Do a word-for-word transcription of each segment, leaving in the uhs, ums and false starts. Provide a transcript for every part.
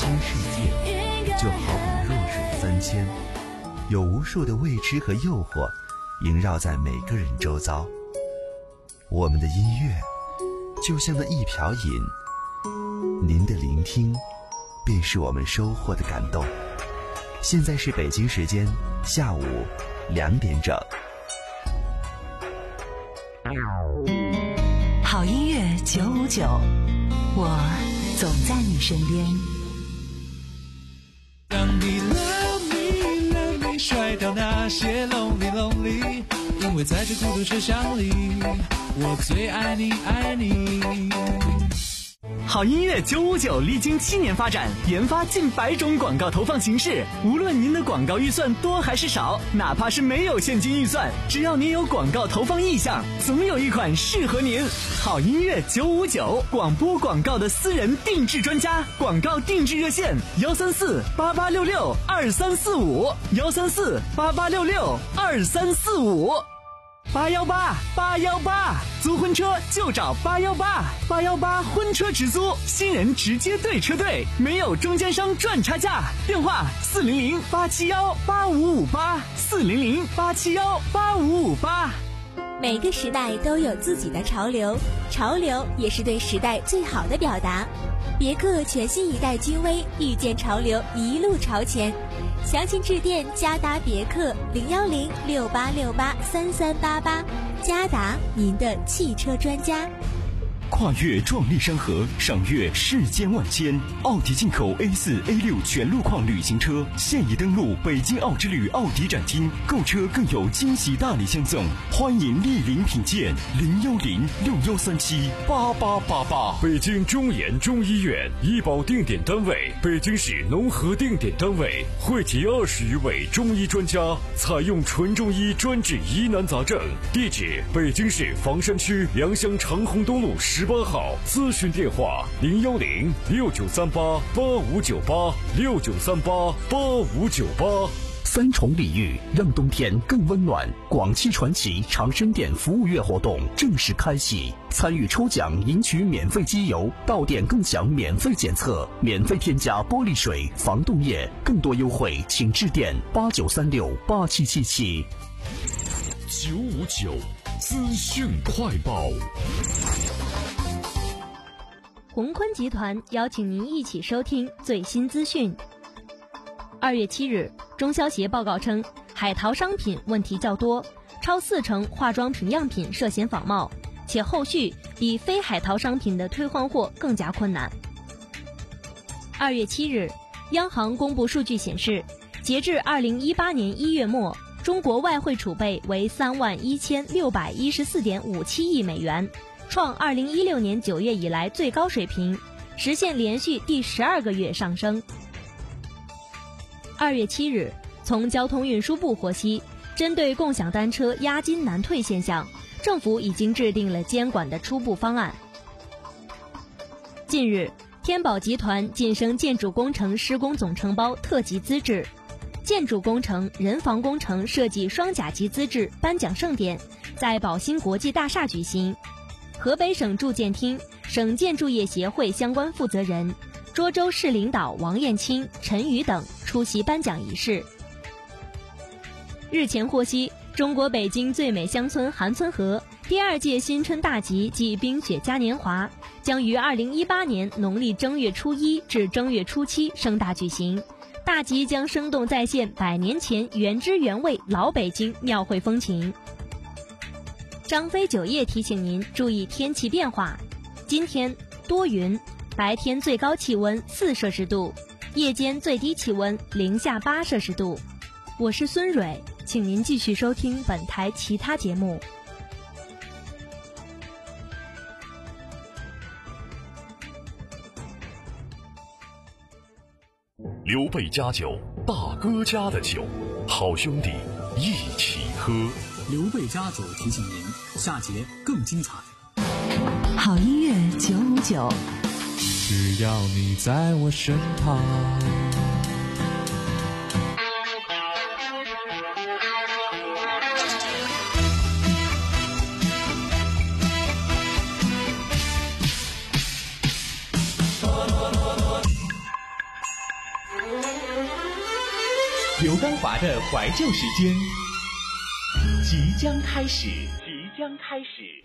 新世界，就好比弱水三千，有无数的未知和诱惑萦绕在每个人周遭。我们的音乐就像那一瓢饮，您的聆听便是我们收获的感动。现在是北京时间下午两点整。 好音乐九五九，我总在你身边。 当你 love me love me 甩掉那些 lonely lonely， 因为在这孤独车厢里，我最爱你爱你。 好音乐九五九历经七年发展，研发近百种广告投放形式。无论您的广告预算多还是少，哪怕是没有现金预算，只要您有广告投放意向，总有一款适合您。好音乐九五九，广播广告的私人定制专家，广告定制热线幺三四八八六六二三四五幺三四八八六六二三四五。八幺八八幺八，租婚车就找八幺八八幺八婚车直租，新人直接对车队，没有中间商赚差价。电话四零零八七幺八五五八四零零八七幺八五五八。 每个时代都有自己的潮流，潮流也是对时代最好的表达。别克全新一代君威，遇见潮流，一路朝前。详情致电嘉达别克零幺零六八六八三三八八，嘉达您的汽车专家。 跨越壮丽山河，赏阅世间万千。奥迪进口 A 四 A 六 全路况旅行车现已登陆北京奥之旅奥迪展厅，购车更有惊喜大礼相赠，欢迎莅临品鉴。零幺零六幺三七八八八八。 北京中研中医院医保定点单位，北京市农合定点单位，汇集二十余位中医专家，采用纯中医专治疑难杂症。地址：北京市房山区良乡长虹东路十八号，咨询电话零幺零六九三八八五九八六九三八八五九八。 三重礼遇，让冬天更温暖。广汽传祺长生店服务月活动正式开启，参与抽奖赢取免费机油，到店更享免费检测，免费添加玻璃水、防冻液。更多优惠请致电八九三六八七七七。 九五九资讯快报。 宏坤集团邀请您一起收听最新资讯。二月七日，中消协报告称，海淘商品问题较多，超四成化妆品样品涉嫌仿冒，且后续比非海淘商品的退换货更加困难。二月七日，央行公布数据显示，截至二零一八年一月末，中国外汇储备为三万一千六百一十四点五七亿美元，创二零一六年九月以来最高水平，实现连续第十二个月上升。二月七日，从交通运输部获悉，针对共享单车押金难退现象，政府已经制定了监管的初步方案。近日，天宝集团晋升建筑工程施工总承包特级资质，建筑工程、人防工程设计双甲级资质颁奖盛典在宝兴国际大厦举行。河北省住建厅、省建筑业协会相关负责人、涿州市领导王艳青、陈宇等出席颁奖仪式。日前获悉，中国北京最美乡村韩村河第二届新春大集暨冰雪嘉年华将于二零一八年农历正月初一至正月初七盛大举行。大集将生动再现百年前原汁原味老北京庙会风情。张飞酒业提醒您注意天气变化，今天多云，白天最高气温四摄氏度，夜间最低气温零下八摄氏度。我是孙蕊，请您继续收听本台其他节目。 刘备家酒，大哥家的酒，好兄弟一起喝。 刘备家酒提醒您，下节更精彩。 好音乐九五九， 只要你在我身旁。 刘刚华的怀旧时间即将开始，即将开始。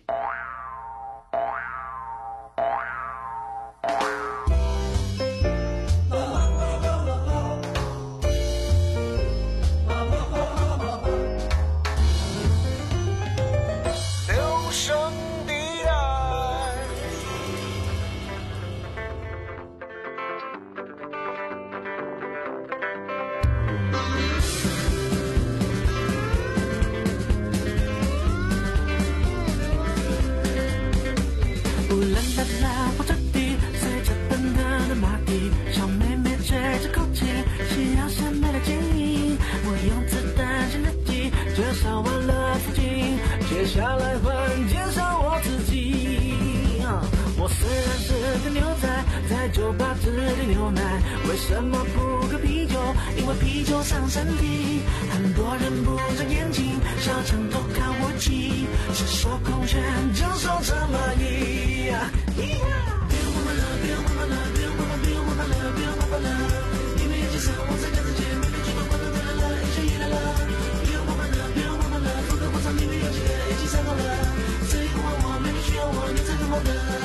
为什么不喝啤酒？因为啤酒伤身体。很多人不长眼睛，小长头看我气，赤手空拳就受这么一。别忘了，别忘了，别忘了，别忘了，别忘了，你们眼睛上我在看着前面的举动，快乐快乐了，一切也来了。别忘了，别忘了，不可不上你们有几个一起上好了，谁不管我，没人需要我，你才更好的。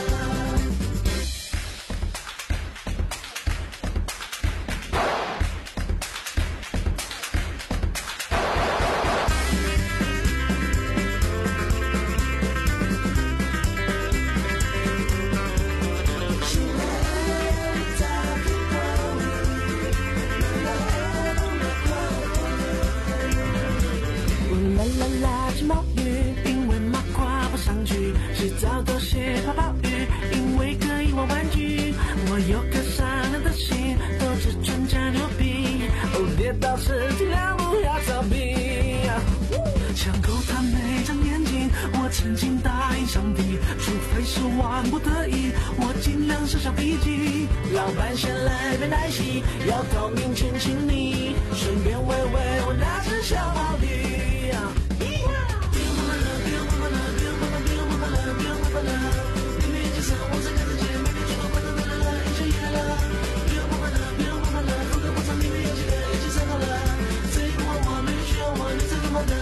老板先来杯奶昔，要透明亲亲你，顺便喂喂我那只小毛驴。别忘了，别忘了，别忘了，别忘了，别忘了，你们眼睛上我在看着前面的举动，快乐快乐了，一切也来了。别忘了，别忘了，不可不上你们有几个一起上好了，谁不管我，没人需要我，你才更好的。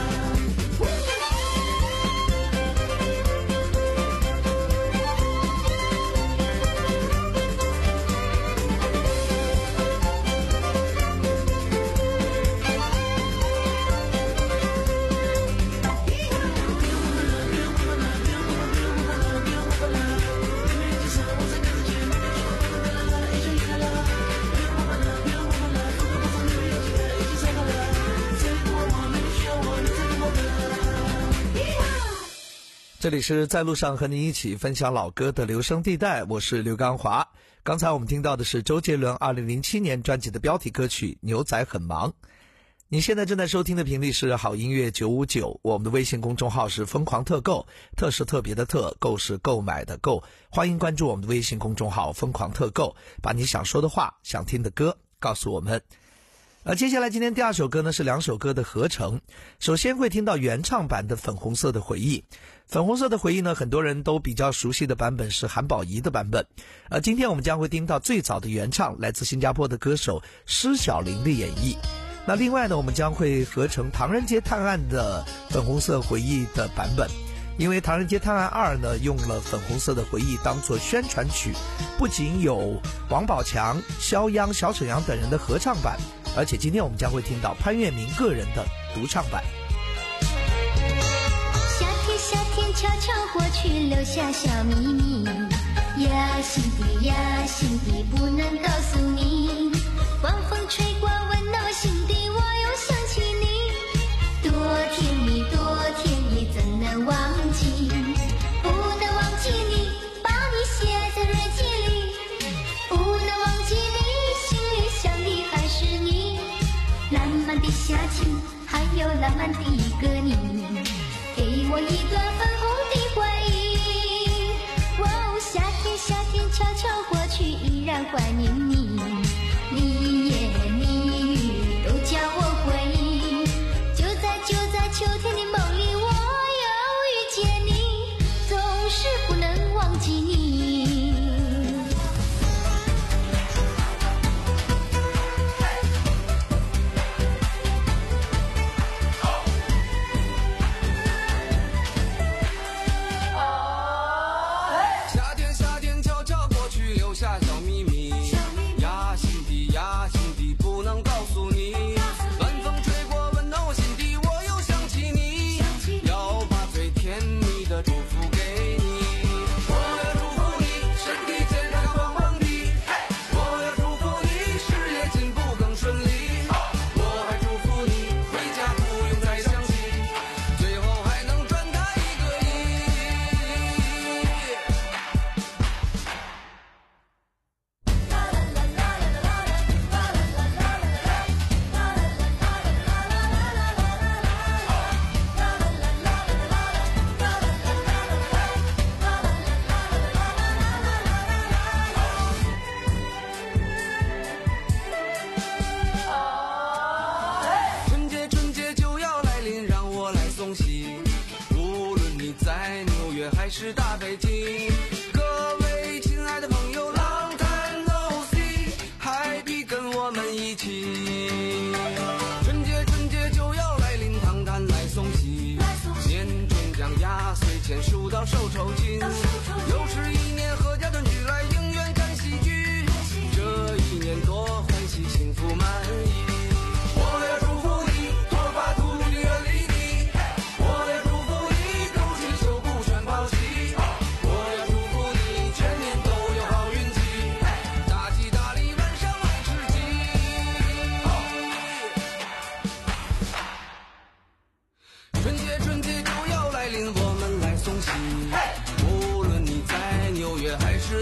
这里是在路上和你一起分享老歌的留声地带，我是刘刚华。刚才我们听到的是周杰伦二零零七年专辑的标题歌曲《牛仔很忙》。你现在正在收听的频率是好音乐九五九，我们的微信公众号是疯狂特购，特是特别的特，购是购买的购，欢迎关注我们的微信公众号疯狂特购，把你想说的话、想听的歌告诉我们。而接下来今天第二首歌呢是两首歌的合成，首先会听到原唱版的《粉红色的回忆》。粉红色的回忆呢，很多人都比较熟悉的版本是韩宝仪的版本，而今天我们将会听到最早的原唱来自新加坡的歌手施小玲的演绎。那另外呢，我们将会合成《唐人街探案》的《粉红色回忆》的版本，因为《唐人街探案二》呢用了《粉红色的回忆》当作宣传曲，不仅有王宝强、肖央、小沈阳等人的合唱版，而且今天我们将会听到潘粤明个人的独唱版。 夏天夏天悄悄过去，留下小秘密，呀心底呀心底不能告诉你，晚风吹过温暖心底，我又想起你，多甜蜜多甜蜜怎能忘记，不能忘记你，把你写在日记里，不能忘记你，心里想的还是你，浪漫的夏天还有浪漫的一个你，给我一段粉红的回忆。哦，夏天夏天悄悄过去，依然怀念你，你言你语都叫我回忆，就在就在秋天的梦里，我又遇见你，总是不能忘记你。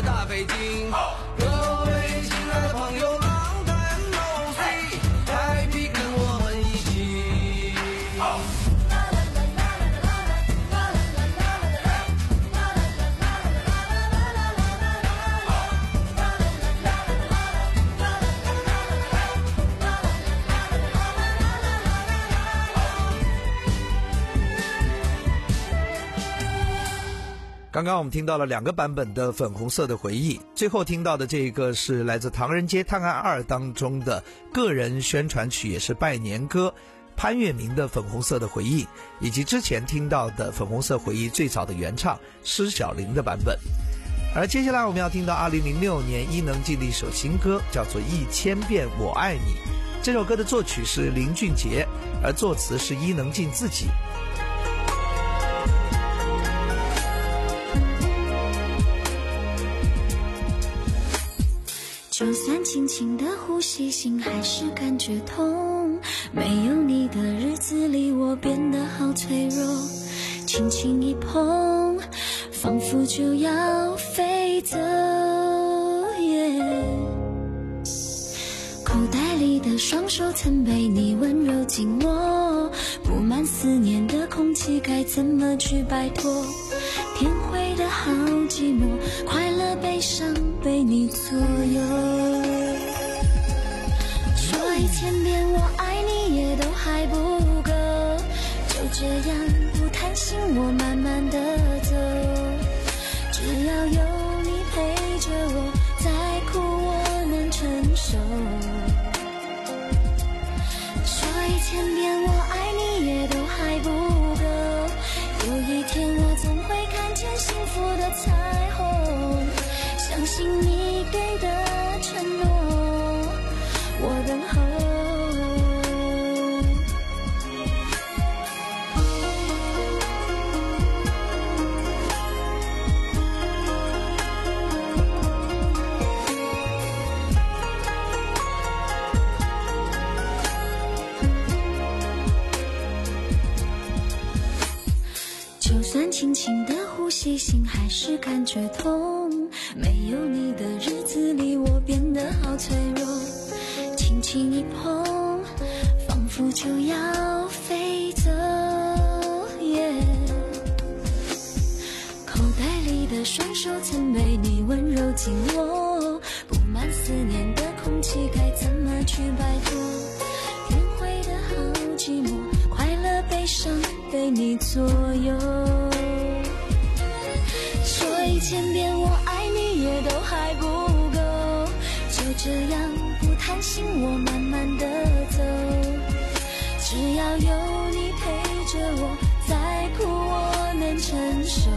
大北京。各位亲爱的朋友 ，Long time no see，Happy 跟我们一起。 刚刚我们听到了两个版本的粉红色的回忆，最后听到的这个是来自《唐人街探案二》当中的个人宣传曲，也是拜年歌潘粤明的粉红色的回忆，以及之前听到的粉红色回忆最早的原唱施小玲的版本。而接下来我们要听到二零零六年伊能静的一首新歌，叫做一千遍我爱你。这首歌的作曲是林俊杰，而作词是伊能静自己。 就算轻轻的呼吸，心还是感觉痛。没有你的日子里，我变得好脆弱。轻轻一碰，仿佛就要飞走。Yeah、口袋里的双手曾被你温柔紧握，布满思念的空气该怎么去摆脱？天灰的好寂寞，快乐悲伤被你左右。说一千遍我爱你也都还不够，就这样不贪心我慢慢的走。只要有你陪着我，再苦我能承受。说一千遍我爱你也都还不够，有一天我总会看见幸福的彩虹。相信你给的承诺，我等候。就算轻轻的呼吸，心还是感觉痛。没有你的日子里，我变得好脆弱。轻轻一碰，仿佛就要飞走。Yeah、口袋里的双手曾被你温柔紧握，布满思念的空气该怎么去摆脱？天灰的好寂寞，快乐悲伤被你左右。说一千遍我爱你也都还不够，就这样不贪心我慢慢的走。只要有你陪着我，再苦我能承受。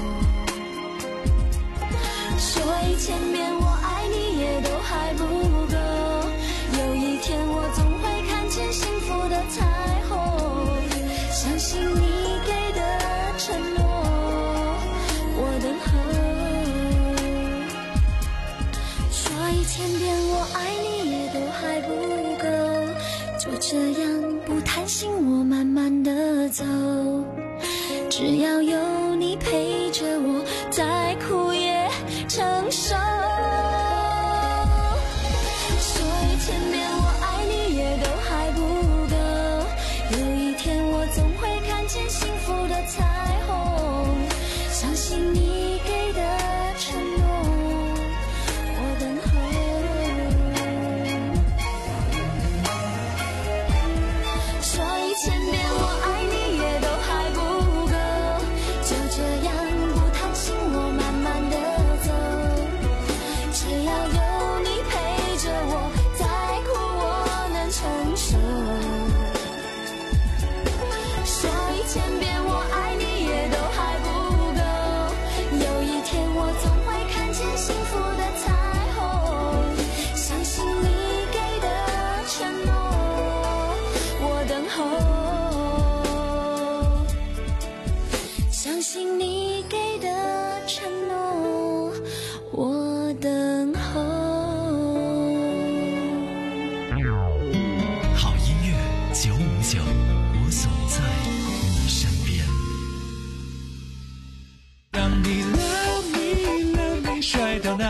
说一千遍我爱你也都还不够，有一天我总会看见幸福的彩虹。相信你给的承诺，我等候。说一千遍我爱你也都还不够，就这样不贪心我慢慢的走。只要有你陪着我，再苦也承受。说一千遍我爱你也都还不够，有一天我总会看见幸福的彩虹。相信你给的承诺，我等候。说一千遍我爱你也都还不够，就这样不贪心我慢慢的走。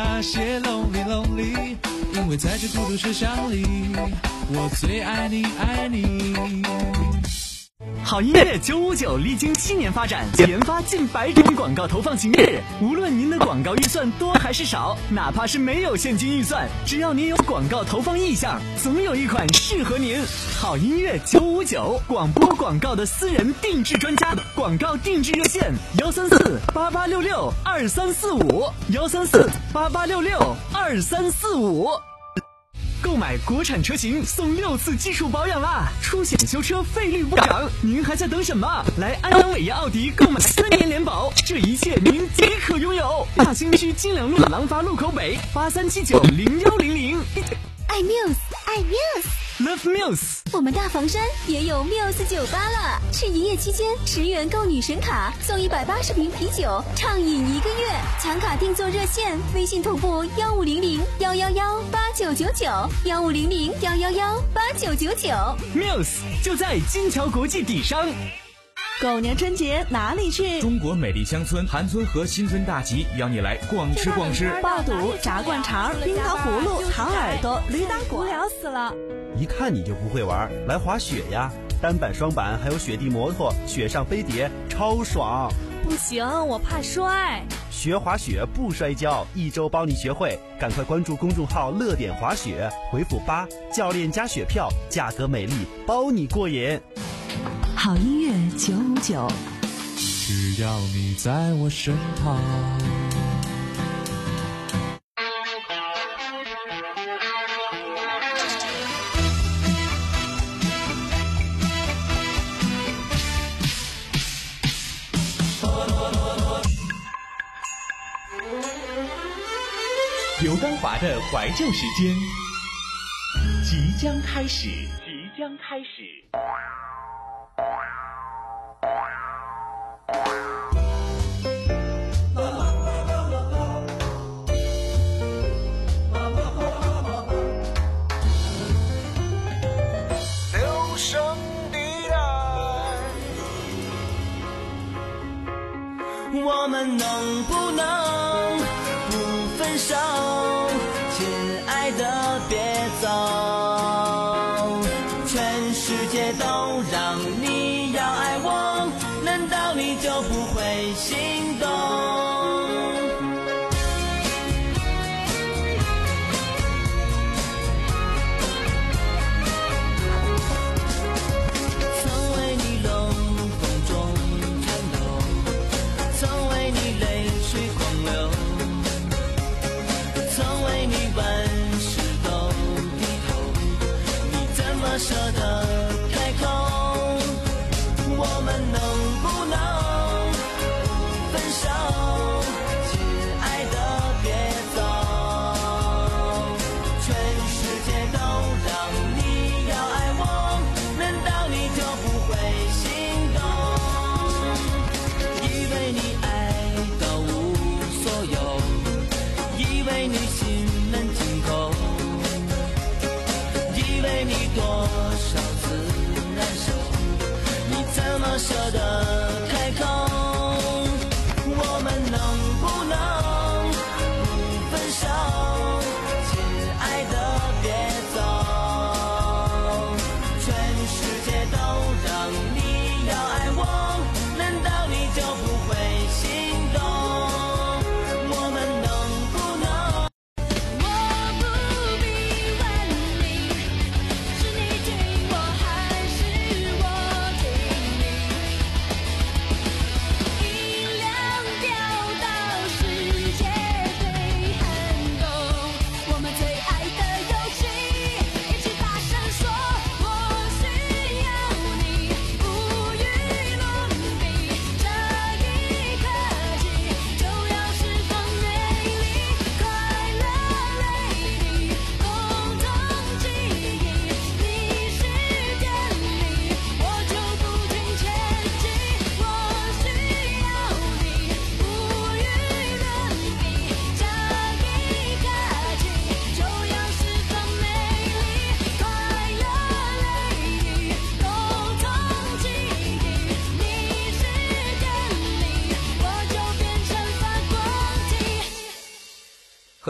那些 lonely lonely， 因为在这孤独车厢里，我最爱你爱你。 好音乐九五九历经七年发展，研发近百种广告投放形式。无论您的广告预算多还是少，哪怕是没有现金预算，只要您有广告投放意向，总有一款适合您。好音乐九五九，广播广告的私人定制专家，广告定制热线：幺三四八八六六二三四五，幺三四八八六六二三四五。购买国产车型送六次基础保养啦，出险修车费率不涨，您还在等什么？来安阳伟业奥迪购买三年联保，这一切您皆可拥有。大兴区金良路廊坊路口北八三七九零幺零零。 爱 Muse， 爱 Muse。Love Muse， 我们大房山也有 Muse 酒吧了。是营业期间，十元购女神卡送一百八十瓶啤酒，畅饮一个月。抢卡订座热线：微信同步幺五零零幺幺幺八九九九，幺五零零幺幺幺八九九九。 Muse 就在金桥国际底商。 狗年春节哪里去？ 中国美丽乡村韩村和新村大集邀你来逛吃逛吃， 爆肚、炸灌肠、冰糖葫芦、糖耳朵、驴打鼓，无聊死了。 一看你就不会玩，来滑雪呀！单板、双板还有雪地摩托，雪上飞碟，超爽！ 不行，我怕摔。 学滑雪不摔跤，一周帮你学会，赶快关注公众号“乐点滑雪”，回复八，教练加雪票，价格美丽，包你过瘾。 好音乐九五九， 只要你在我身旁。 刘刚华的怀旧时间即将开始，即将开始。 留声地带， 我们能不能不分手？亲爱的，别走，全世界都让你要爱我，难道你就不会心动？曾为你冷风中颤抖，曾为你泪水狂流，曾为你万事都低头，你怎么舍得开口？我们能不能不分手？亲爱的，别走，全世界都让你要爱我，难道你就不会心动？以为你爱到无所有，以为你心门紧扣，以为你多少次难受，你怎么舍得开口？我们能不能不分手？亲爱的，别走，全世界都让你要爱我，难道你就不会心动？我们能不能？我不必问你，是你对我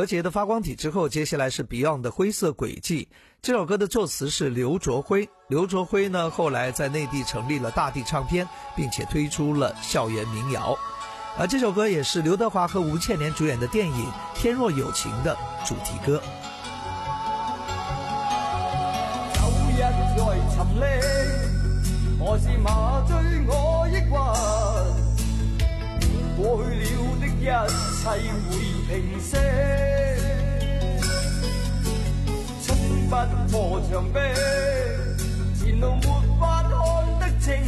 何洁的发光体之后，接下来是 Beyond 的灰色轨迹。这首歌的作词是刘卓辉，刘卓辉呢后来在内地成立了大地唱片，并且推出了校园民谣。而这首歌也是刘德华和吴倩莲主演的电影《天若有情》的主題歌。 有日來尋溺，何時麻醉我抑鬱？過去了的一切會平息，親不破牆壁，前路沒法看得清，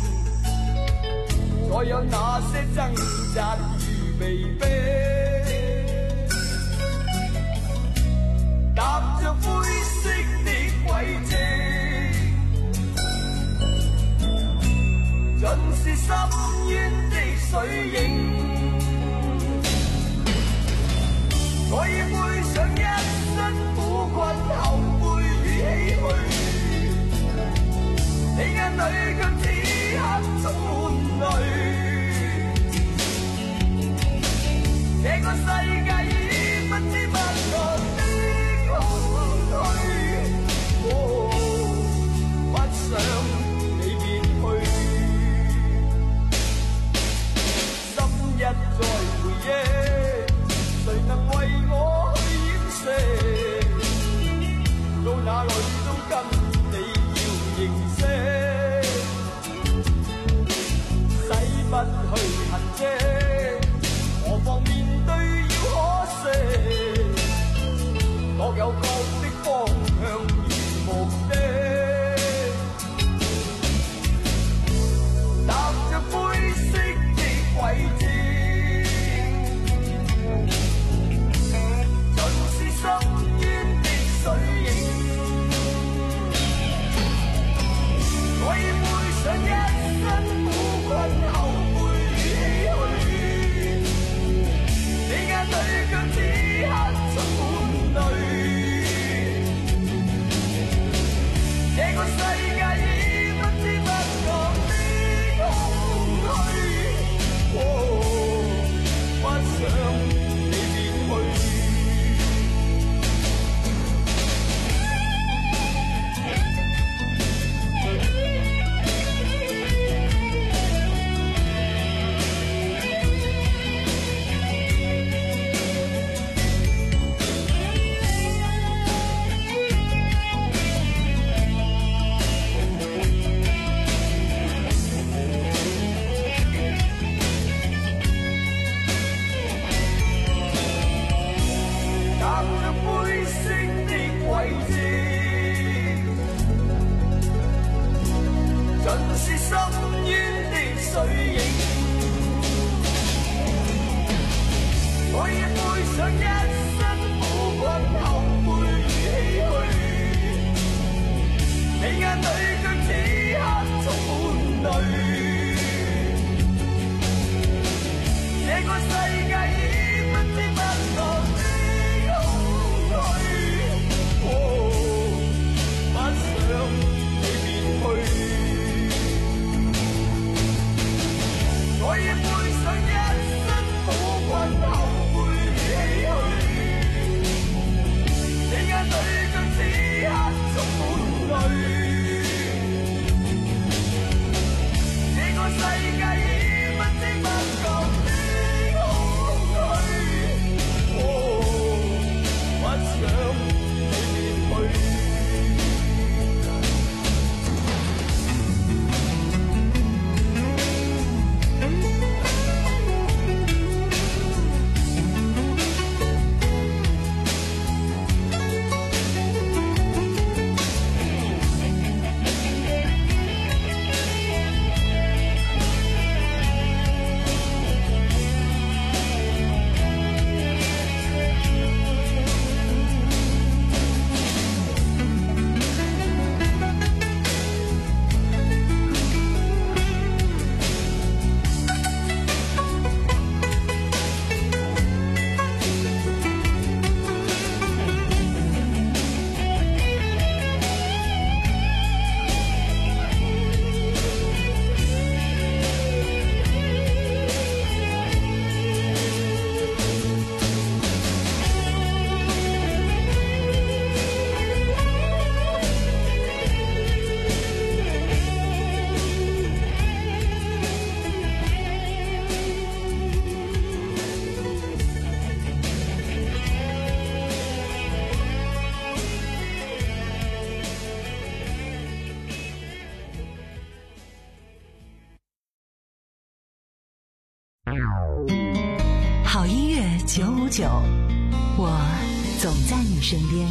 再有那些掙扎與被逼，踏着灰色的軌跡，盡是深淵的水影。我已背上一身苦困、後悔與唏噓，你眼裏卻此刻充滿淚。這個世界已不知不覺的空虛，哦，不想你別去，心一再回憶，誰能為我去掩飾？到哪裏都跟你要認識，洗不去痕跡，何況面對要可惜，各有各的方向與目的，踏着灰色的軌跡，盡是深淵的水影。我已背上一身苦困、後悔與唏噓。 九，我总在你身边。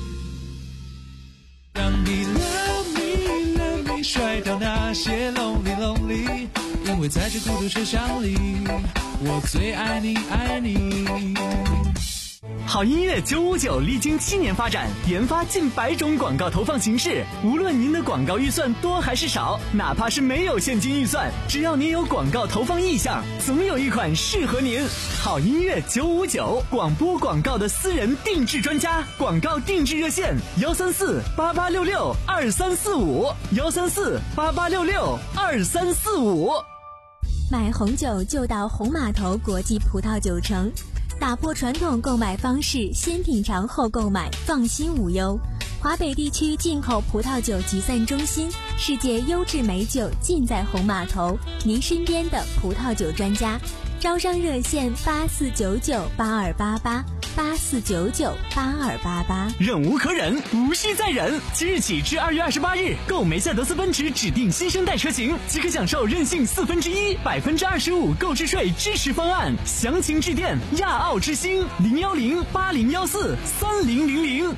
让你 love me love me 甩掉那些 lonely lonely， 因为在这孤独车厢里，我最爱你爱你。 好音乐九五九历经七年发展，研发近百种广告投放形式。无论您的广告预算多还是少，哪怕是没有现金预算，只要您有广告投放意向，总有一款适合您。好音乐九五九，广播广告的私人定制专家，广告定制热线：幺三四八八六六二三四五，幺三四八八六六二三四五。 买红酒就到红码头国际葡萄酒城。打破传统购买方式，先品尝后购买，放心无忧。华北地区进口葡萄酒集散中心，世界优质美酒尽在红码头，您身边的葡萄酒专家。招商热线八四九九八二八八八四九九八二八八。 忍无可忍，无需再忍。即日起至二月二十八日，购梅赛德斯奔驰指定新生代车型，即可享受任性四分之一、百分之二十五购置税支持方案。详情致电亚奥之星零幺零八零幺四三零零零。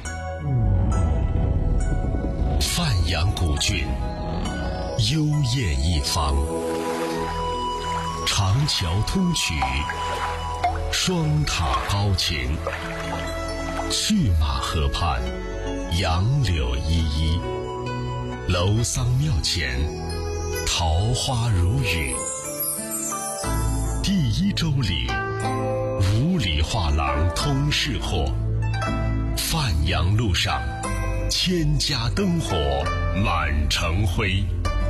范阳古郡，幽艳一方。长桥通衢，双塔高擎，去马河畔，杨柳依依，楼桑庙前，桃花如雨。第一周里，五里画廊通市货，范阳路上，千家灯火满城辉。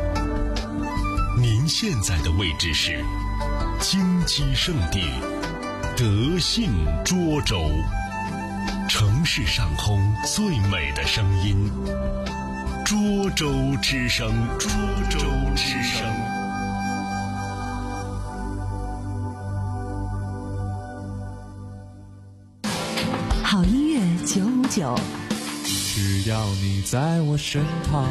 您现在的位置是金鸡圣地德信涿州，城市上空最美的声音，涿州之声，涿州之声。 好音乐九五九， 只要你在我身旁。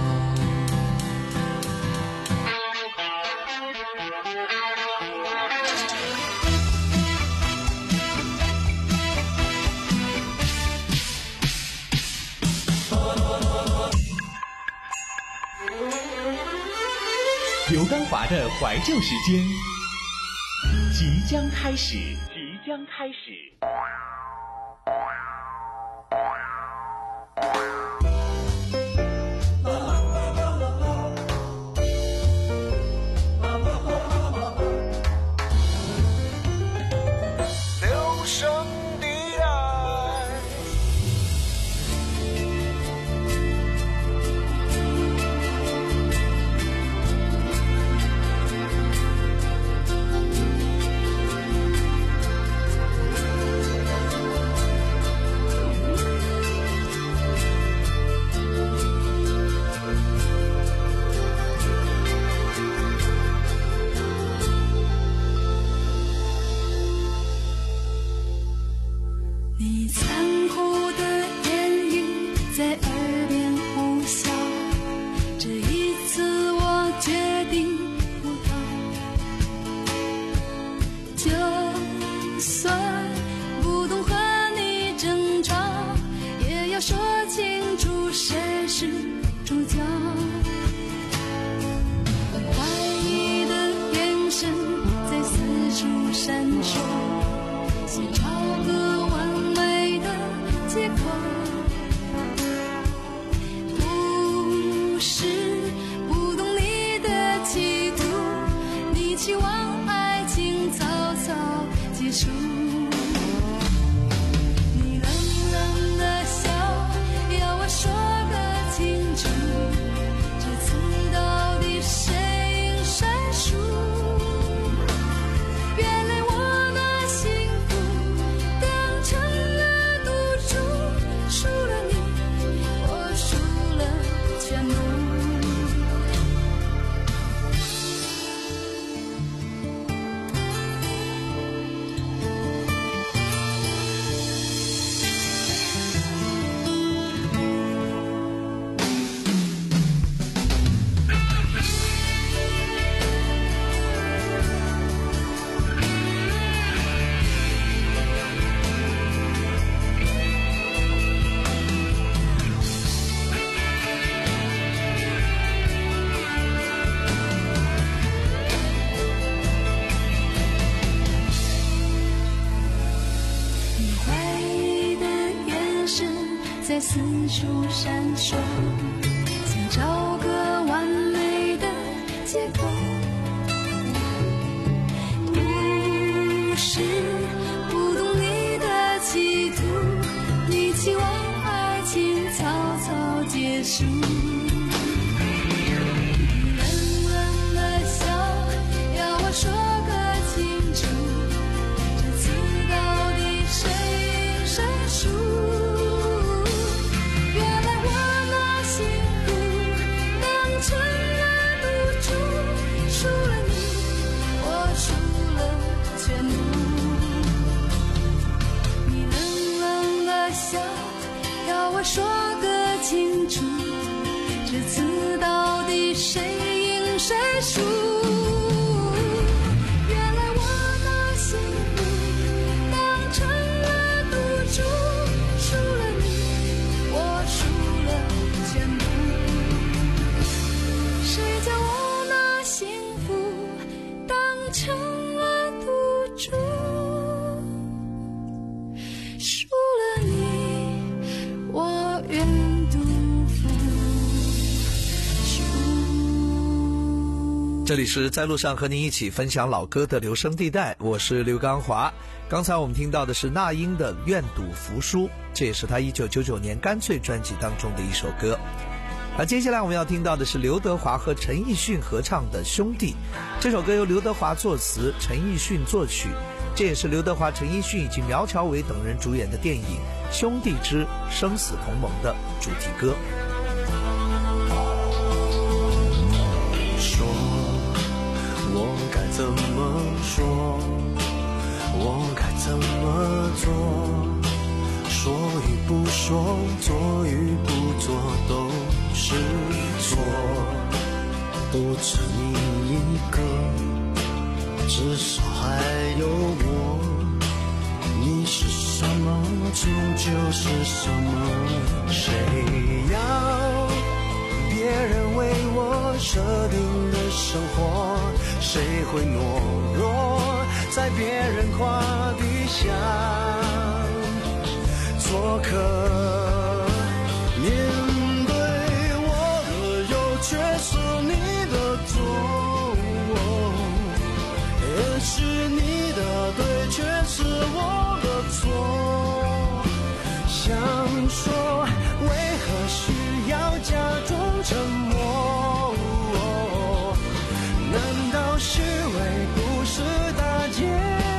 刘刚华的怀旧时间即将开始，即将开始。 留声地带。 你残酷的言语在耳边呼啸，这一次我决定不逃，就算不懂和你争吵，也要说清楚谁是主角。怀疑的眼神在四处闪烁，想找个完美的借口，不是不懂你的企图，你期望爱情草草结束。你冷冷的笑，要我说个清楚， 在四处闪烁，想找个完美的结果。不是不懂你的企图，你期望爱情草草结束。说个清楚，这次到底谁赢谁输？原来我的幸福当成了赌注，输了你，我输了全部。谁叫我拿幸福当成了赌注，输了你，我愿赌服输。 这里是在路上和您一起分享老歌的留声地带，我是刘刚华。刚才我们听到的是那英的《愿赌服输》，这也是他一九九九年《干脆》专辑当中的一首歌。而接下来我们要听到的是刘德华和陈奕迅合唱的《兄弟》，这首歌由刘德华作词，陈奕迅作曲，这也是刘德华、陈奕迅以及苗侨伟等人主演的电影《兄弟之生死同盟》的主题歌。 说，我该怎么说？我该怎么做？说与不说，做与不做都是错。不止你一个，至少还有我。你是什么就就是什么。谁要别人为我设定的生活？谁会懦弱在别人胯底下做客？面对我的有却是你的错，也许你的对却是我的错。想说为何需要假装沉默？难道虚伪不是大奸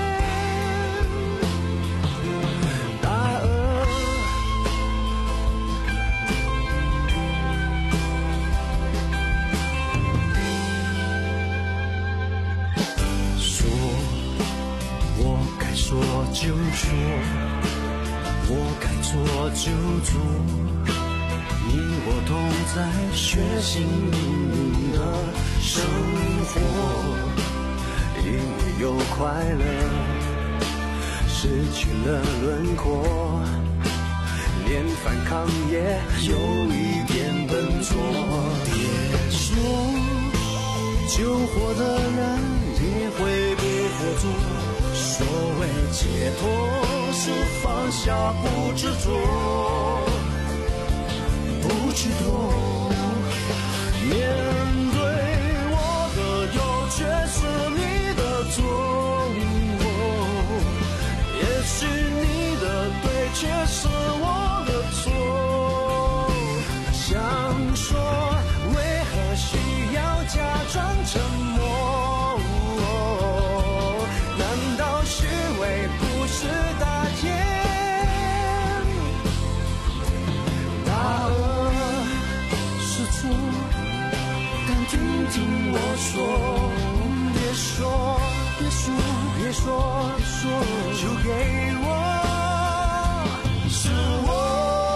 大恶？说我该说就说，我该做就做，你我同在血腥命运的生活。因为有快乐，失去了轮廓，连反抗也有一点笨拙。别说救活的人也会被活捉，所谓解脱是放下不执着，不执着。面对我的有却是你的错，也许你的对却是我的错。想说为何需要假装沉默？难道虚伪不是大奸大恶？是错，但听听我说，别说别说别说别说，就给我是我。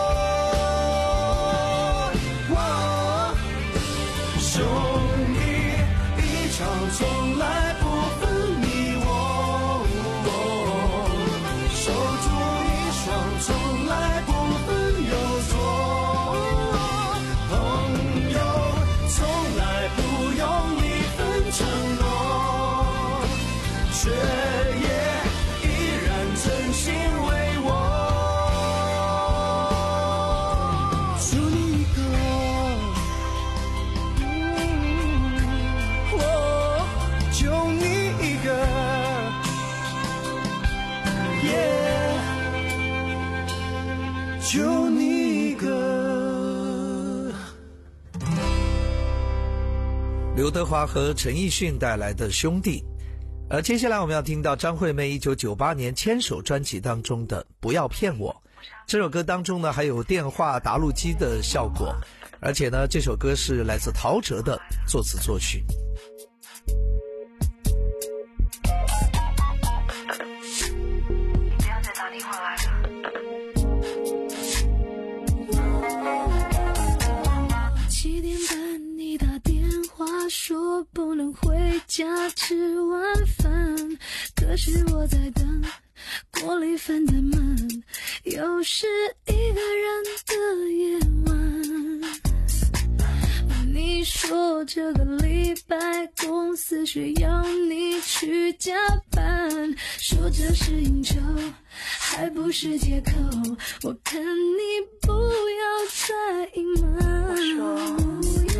兄弟一场从来不分你我，手足一双从来不分有错，朋友从来不用一份承诺，却也依然真心为就你一个。 刘德华和陈奕迅带来的《兄弟》，而接下来我们要听到张惠妹一九九八年牵手专辑当中的《不要骗我》。这首歌当中呢还有电话答录机的效果，而且呢这首歌是来自陶喆的作词作曲。 不要再打电话来了。七点半你打电话说不能回家吃晚饭，可是我在等锅里饭在焖，又是一个人的夜晚。你说这个礼拜公司需要你去加班，说这是应酬还不是借口，我看你不要再隐瞒。我说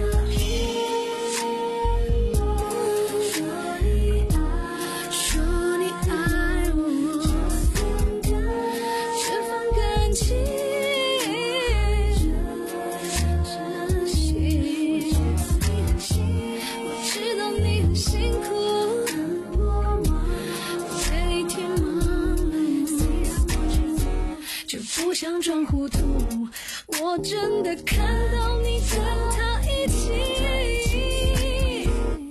不想装糊涂，我真的看到你跟他一起，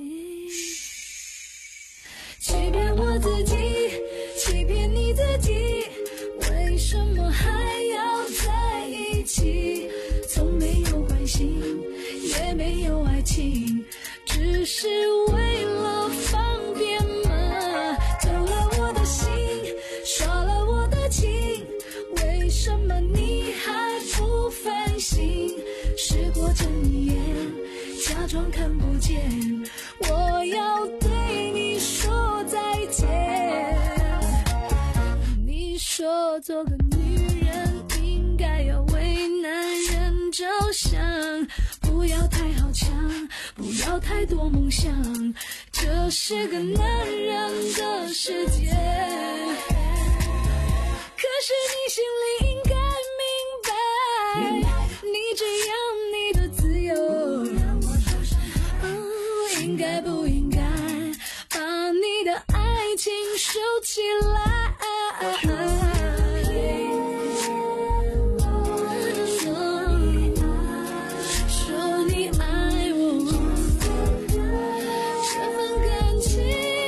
欺骗我自己，欺骗你自己，为什么还要在一起？从没有关心，也没有爱情，只是为了方便嘛，偷了我的心，耍了我的情，为什么你还不反省？时过这一夜，假装看不见，我要对你说再见。你说做个女人应该要为男人着想，不要太好强，不要太多梦想，这是个男人的世界。可是你心里应该明白，你这样你的自由，哦，应该不应该把你的爱情收起来？说你爱我，这份感情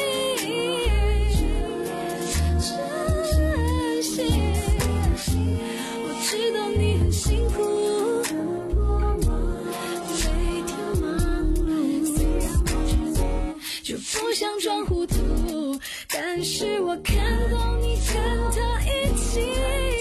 真心。我知道你很辛苦，每天忙碌，就不想装糊涂，但是我看到你跟他一起，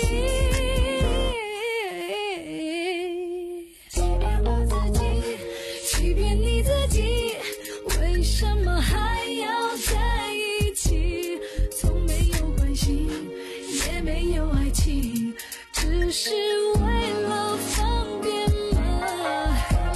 欺骗我自己，欺骗你自己，为什么还要在一起？从没有关心，也没有爱情，只是为了方便嘛，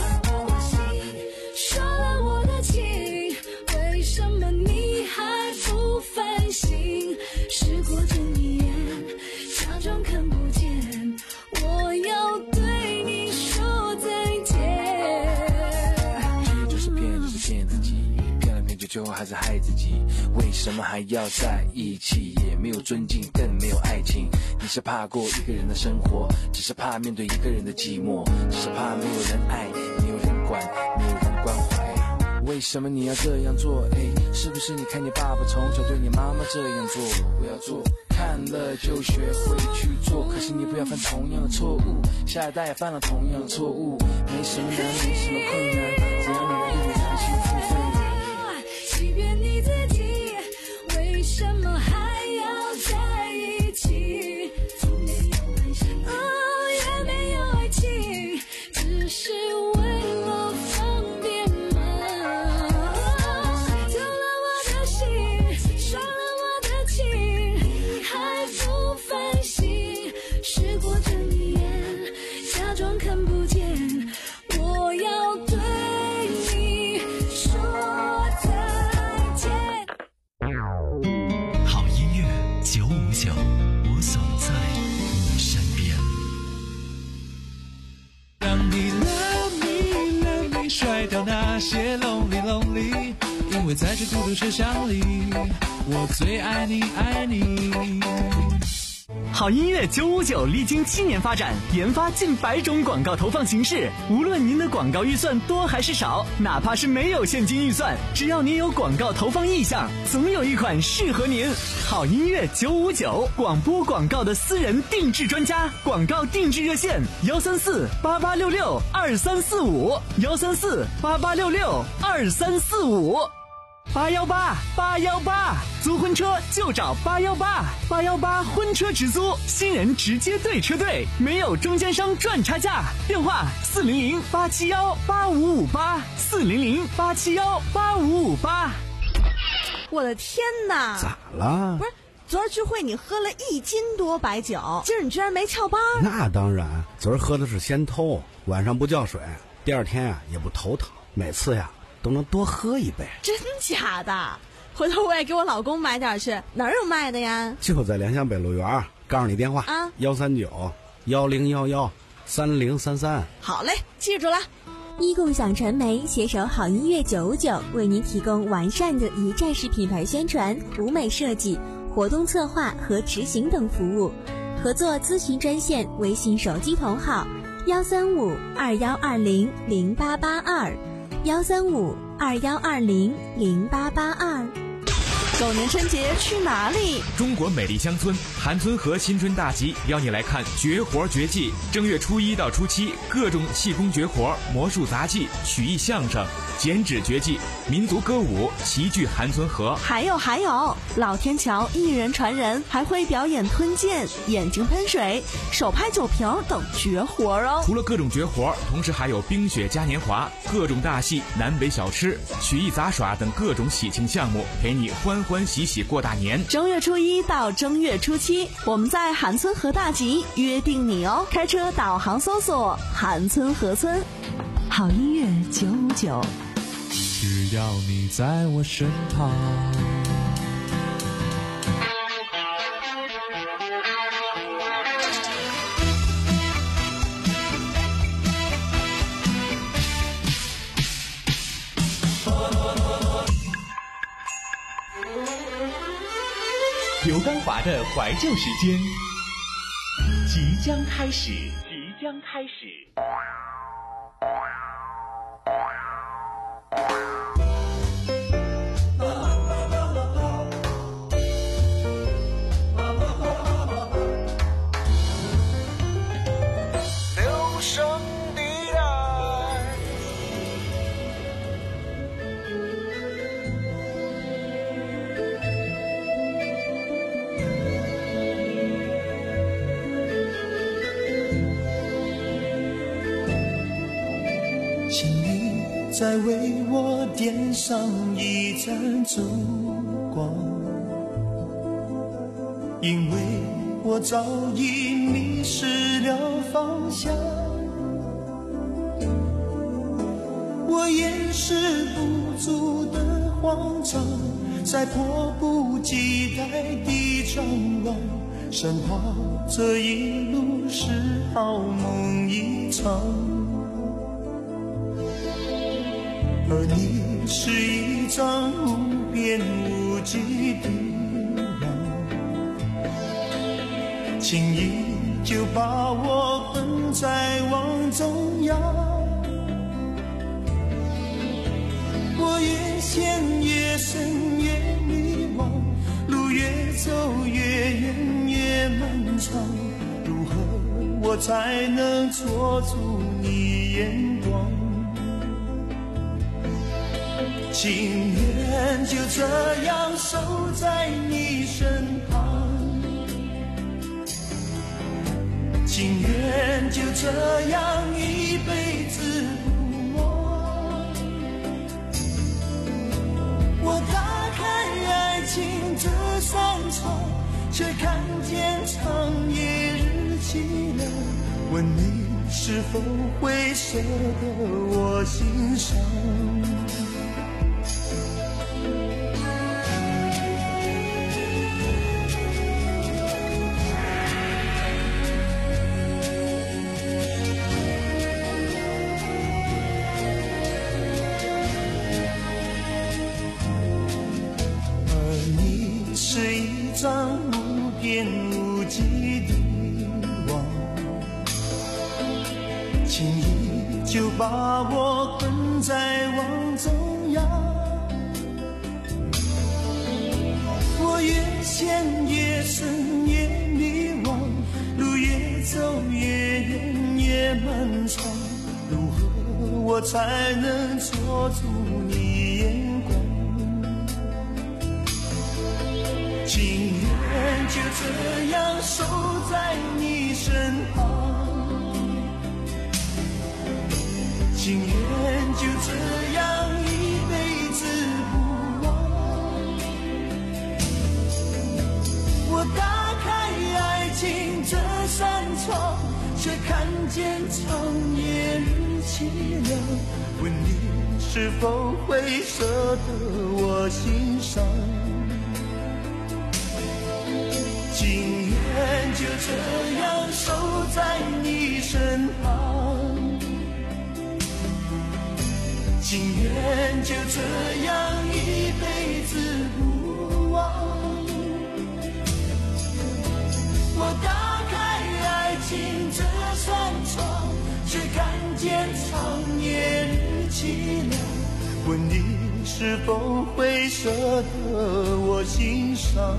耍了我的情，为什么你还不反省？时过这一夜，假装看不见，我要对你说再见。 就是骗，就是骗自己，骗了骗就最后还是害自己。为什么还要在一起？也没有尊敬，更没有爱情。你是怕过一个人的生活，只是怕面对一个人的寂寞，只是怕没有人爱，没有人管，没有人关怀。为什么你要这样做？哎，是不是你看你爸爸从小对你妈妈这样做？不要做，看了就学会去做。可是你不要犯同样的错误，下一代也犯了同样的错误。没什么难，没什么困难，只要你愿意相信付费。 欺骗你自己，为什么还要在一起？从没有爱情，哦，也没有爱情，只是为了方便嘛。偷了我的心，耍了我的情，还不反省。时过这一夜，假装看不见，我要对你因为在这孤独车厢里，我最爱你爱你。 好音乐九五九历经七年发展，研发近百种广告投放形式。无论您的广告预算多还是少，哪怕是没有现金预算，只要您有广告投放意向，总有一款适合您。好音乐九五九，广播广告的私人定制专家，广告定制热线：幺三四八八六六二三四五，幺三四八八六六二三四五。八幺八八幺八，租婚车就找八幺八，八幺八婚车直租，新人直接对车队，没有中间商赚差价。电话四零零八七幺八五五八，四零零八七幺八五五八。 我的天哪！ 咋了？ 不是，昨儿聚会你喝了一斤多白酒，今儿你居然没翘班？ 那当然，昨儿喝的是先偷，晚上不叫水，第二天啊也不头疼，每次呀都能多喝一杯。 真假的？回头我也给我老公买点去，哪儿有卖的呀？ 就在良乡北路园，告诉你电话啊，幺三九幺零幺幺三零三三。 好嘞，记住了。 一共享传媒携手好音乐九五九，为您提供完善的一站式品牌宣传、舞美设计、活动策划和执行等服务。合作咨询专线：微信手机同号幺三五二幺二零零八八二。幺三五二幺二零零八八二。 狗年春节去哪里？ 中国美丽乡村韩村河新春大集邀你来看绝活绝技。正月初一到初七，各种气功绝活、魔术杂技、曲艺相声、剪纸绝技、民族歌舞齐聚韩村河。 还有还有，老天桥一人传人，还会表演吞剑、眼睛喷水、手拍酒瓶等绝活哦。 除了各种绝活，同时还有冰雪嘉年华、各种大戏、南北小吃、曲艺杂耍等各种喜庆项目，陪你欢欢喜喜过大年。 正月初一到正月初七，我们在韩村河大集约定你哦。开车导航搜索韩村河村。 好音乐九五九， 只要你在我身旁。 刘刚华的怀旧时间即将开始，即将开始。 留声地带。 请你再为我点上一盏烛光，因为我早已迷失了方向。我掩饰不住的慌张，在迫不及待地张望，生怕这一路是好梦一场。而你是一张无边无际的浪，轻易就把我困在网中央。我越陷越深越迷惘，路越走越远越漫长，如何我才能捉住你眼光？情愿就这样守在你身旁，情愿就这样一辈子不忘。我打开爱情这扇窗，却看见长夜日凄凉。问你是否会舍得我心伤？ 轻易就把我困在网中央。我越陷越深越迷惘，路越走越远越漫长，如何我才能捉住你眼光？情愿就这样守在你身旁，情愿就这样一辈子不忘。我打开爱情这扇窗，却看见长夜日凄凉。问你是否会舍得我心伤？情愿就这样守在你身旁，情愿就这样一辈子不忘。我打开爱情这扇窗，却看见长夜日凄凉。问你是否会舍得我心伤？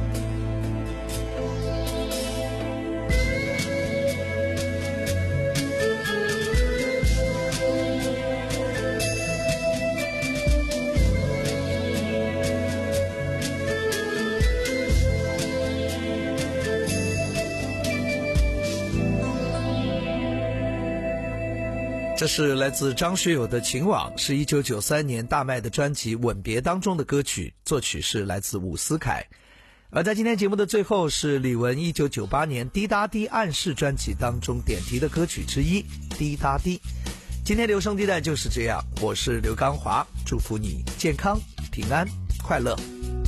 这是来自张学友的《情网》，是一九九三年大卖的专辑《吻别》当中的歌曲，作曲是来自伍思凯。而在今天节目的最后，是李玟一九九八年《滴答滴暗示》专辑当中点题的歌曲之一《滴答滴》。今天留声地带就是这样，我是刘刚华，祝福你健康、平安、快乐。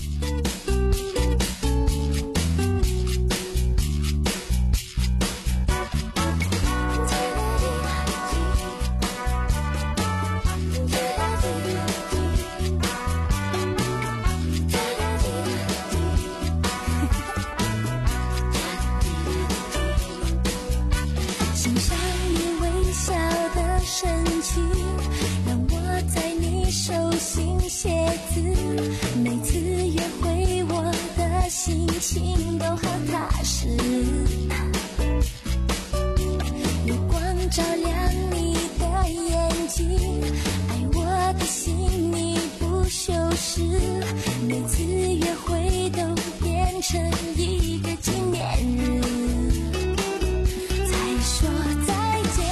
情都好踏实，有光照亮你的眼睛，爱我的心你不修饰，每次约会都变成一个纪念日，才说再见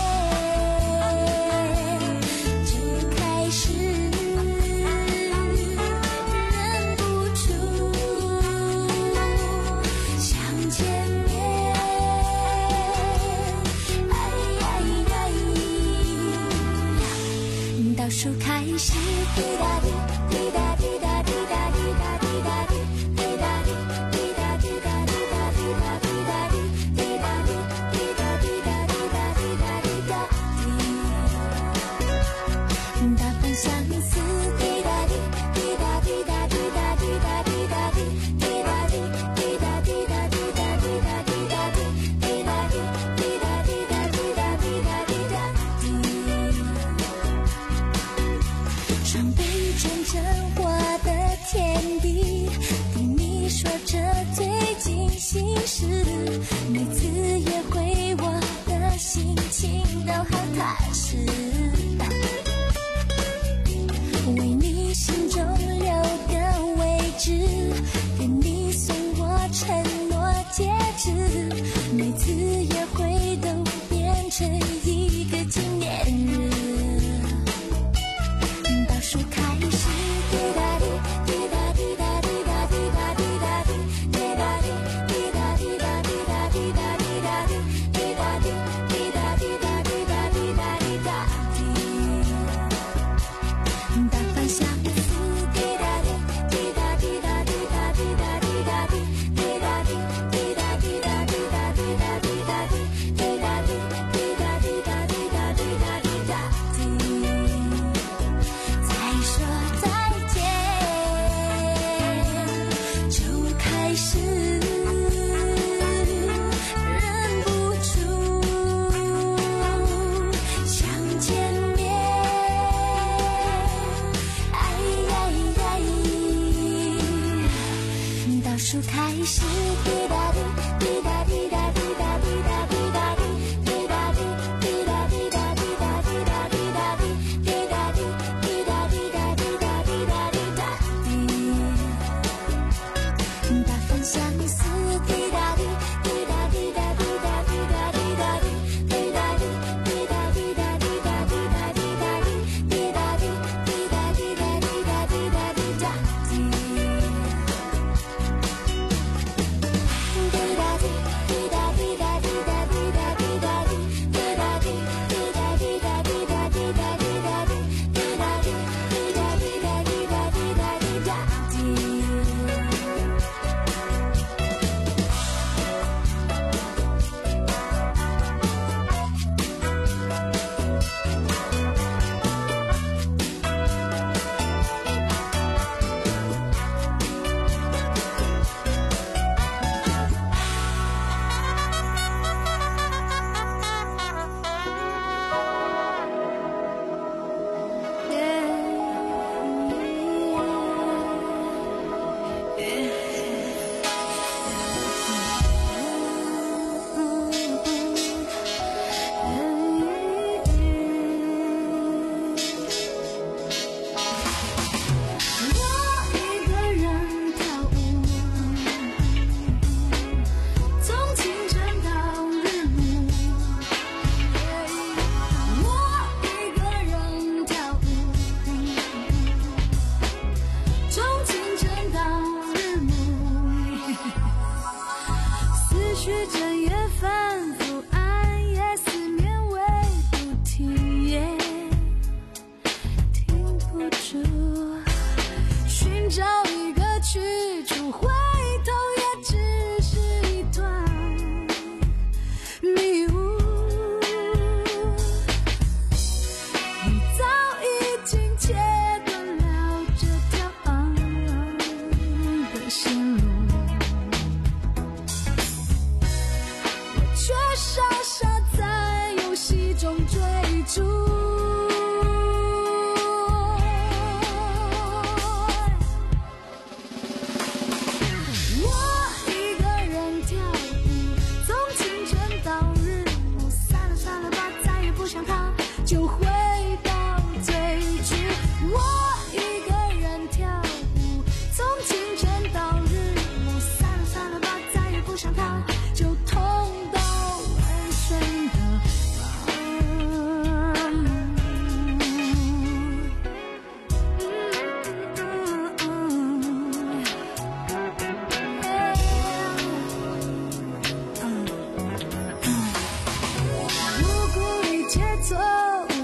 就开始忍不住倒数开始，滴答滴，滴答滴答滴答滴答滴答滴，滴答滴，滴答滴答滴答滴答滴答滴，滴答滴，滴答滴答滴答滴答滴答滴，大分相思，滴答滴，滴答滴答滴答滴答滴答滴，滴答滴，滴答滴答滴答滴答滴答滴，滴答滴，滴答滴答滴答滴答滴答滴。双倍转成我的天地，听你说着最近心事，每次约会我的心情都好踏实，为你心中留个位置，跟你送我承诺戒指，每次约会都变成一个纪念日，倒数开始，滴答滴，滴答滴答滴答滴答滴答滴，滴答滴，滴答滴答滴答滴答滴答滴，滴答滴，滴答滴答滴答滴答滴答滴。 就会